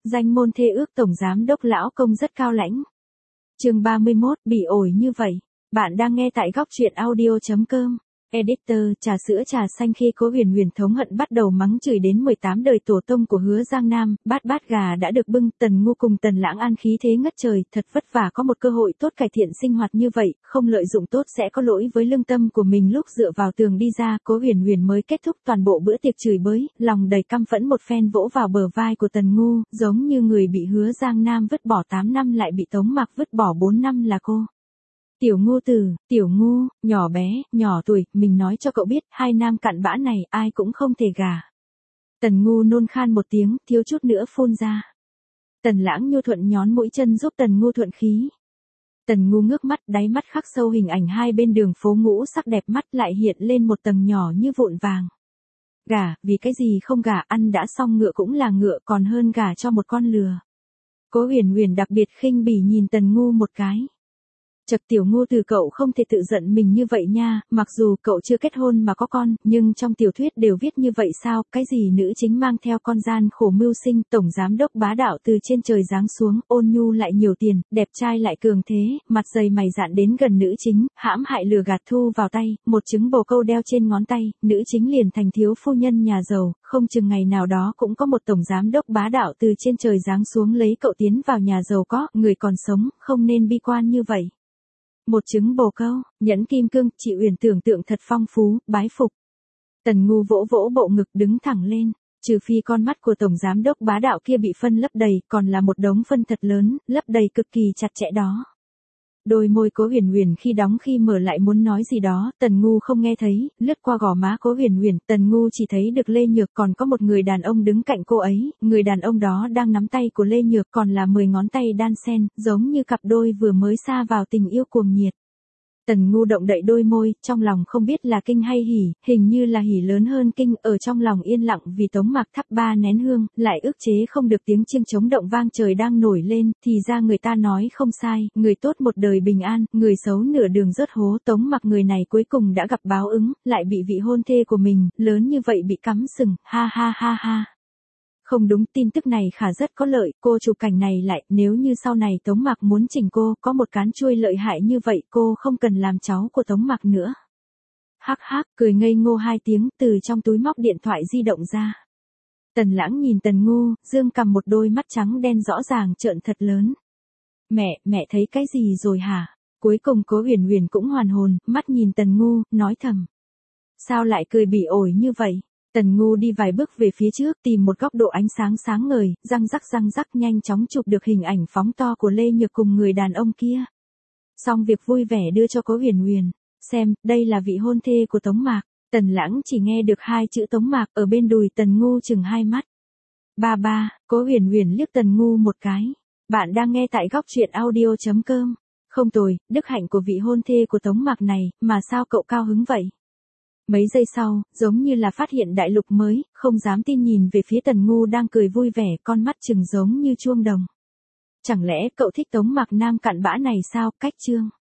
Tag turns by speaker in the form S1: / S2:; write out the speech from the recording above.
S1: Danh môn thê ước tổng giám đốc lão công rất cao lãnh. Chương 31, bị ổi như vậy. Bạn đang nghe tại góc truyện audio.com. Editor, trà sữa trà xanh. Khi Cố Huyền Huyền thống hận bắt đầu mắng chửi đến 18 đời tổ tông của Hứa Giang Nam, bát gà đã được bưng, Tần Ngu cùng Tần Lãng An khí thế ngất trời, thật vất vả có một cơ hội tốt cải thiện sinh hoạt như vậy, không lợi dụng tốt sẽ có lỗi với lương tâm của mình. Lúc dựa vào tường đi ra, Cố Huyền Huyền mới kết thúc toàn bộ bữa tiệc chửi bới, lòng đầy căm phẫn một phen vỗ vào bờ vai của Tần Ngu, giống như người bị Hứa Giang Nam vứt bỏ 8 năm lại bị Tống Mạc vứt bỏ 4 năm là cô. Tiểu Ngu Tử, Tiểu Ngu, nhỏ bé, nhỏ tuổi, mình nói cho cậu biết, hai nam cặn bã này ai cũng không thể gả. Tần Ngu nôn khan một tiếng, thiếu chút nữa phun ra. Tần Lãng nhu thuận nhón mũi chân giúp Tần Ngu thuận khí. Tần Ngu ngước mắt, đáy mắt khắc sâu hình ảnh hai bên đường phố ngũ sắc đẹp mắt lại hiện lên một tầng nhỏ như vụn vàng. Gả, vì cái gì không gả, ăn đã xong ngựa cũng là ngựa, còn hơn gả cho một con lừa. Cố Huyền Huyền đặc biệt khinh bỉ nhìn Tần Ngu một cái. Chật, Tiểu Ngu Từ, cậu không thể tự giận mình như vậy nha, mặc dù cậu chưa kết hôn mà có con, nhưng trong tiểu thuyết đều viết như vậy sao, cái gì nữ chính mang theo con gian khổ mưu sinh, tổng giám đốc bá đạo từ trên trời giáng xuống, ôn nhu lại nhiều tiền, đẹp trai lại cường thế, mặt dày mày dạn đến gần nữ chính, hãm hại lừa gạt thu vào tay, một trứng bồ câu đeo trên ngón tay, nữ chính liền thành thiếu phu nhân nhà giàu, không chừng ngày nào đó cũng có một tổng giám đốc bá đạo từ trên trời giáng xuống lấy cậu tiến vào nhà giàu có, người còn sống, không nên bi quan như vậy. Một trứng bồ câu, nhẫn kim cương, chị Uyển tưởng tượng thật phong phú, bái phục. Tần Ngu vỗ vỗ bộ ngực đứng thẳng lên, trừ phi con mắt của tổng giám đốc bá đạo kia bị phân lấp đầy, còn là một đống phân thật lớn, lấp đầy cực kỳ chặt chẽ đó. Đôi môi Cố Huyền Huyền khi đóng khi mở lại muốn nói gì đó, Tần Ngu không nghe thấy, lướt qua gò má Cố Huyền Huyền, Tần Ngu chỉ thấy được Lê Nhược, còn có một người đàn ông đứng cạnh cô ấy, người đàn ông đó đang nắm tay của Lê Nhược, còn là 10 ngón tay đan xen, giống như cặp đôi vừa mới sa vào tình yêu cuồng nhiệt. Tần Ngu động đậy đôi môi, trong lòng không biết là kinh hay hỉ, hình như là hỉ lớn hơn kinh, ở trong lòng yên lặng vì Tống Mạc thắp 3 nén hương, lại ức chế không được tiếng chiêng trống động vang trời đang nổi lên, thì ra người ta nói không sai, người tốt một đời bình an, người xấu nửa đường rớt hố. Tống Mạc người này cuối cùng đã gặp báo ứng, lại bị vị hôn thê của mình, lớn như vậy bị cắm sừng, ha ha ha ha. Không đúng, tin tức này khả rất có lợi, cô chụp cảnh này lại, nếu như sau này Tống Mạc muốn chỉnh cô, có một cán chuôi lợi hại như vậy, cô không cần làm cháu của Tống Mạc nữa. Hắc hắc, cười ngây ngô 2 tiếng, từ trong túi móc điện thoại di động ra. Tần Lãng nhìn Tần Ngu, dương cầm một đôi mắt trắng đen rõ ràng trợn thật lớn. Mẹ thấy cái gì rồi hả? Cuối cùng Cố Huyền Huyền cũng hoàn hồn, mắt nhìn Tần Ngu, nói thầm. Sao lại cười bị ổi như vậy? Tần Ngu đi vài bước về phía trước, tìm một góc độ ánh sáng sáng ngời, răng rắc nhanh chóng chụp được hình ảnh phóng to của Lê Nhược cùng người đàn ông kia. Xong việc vui vẻ đưa cho Cố Huyền Huyền. Xem, đây là vị hôn thê của Tống Mạc. Tần Lãng chỉ nghe được 2 chữ Tống Mạc ở bên đùi Tần Ngu chừng 2 mắt. Ba, Cố Huyền Huyền liếc Tần Ngu một cái. Bạn đang nghe tại góc truyện audio.com. Không tồi, đức hạnh của vị hôn thê của Tống Mạc này, mà sao cậu cao hứng vậy? Mấy giây sau, giống như là phát hiện đại lục mới, không dám tin nhìn về phía Tần Ngu đang cười vui vẻ, con mắt trừng giống như chuông đồng. Chẳng lẽ cậu thích Tống Mạc nam cặn bã này sao? Cách chương.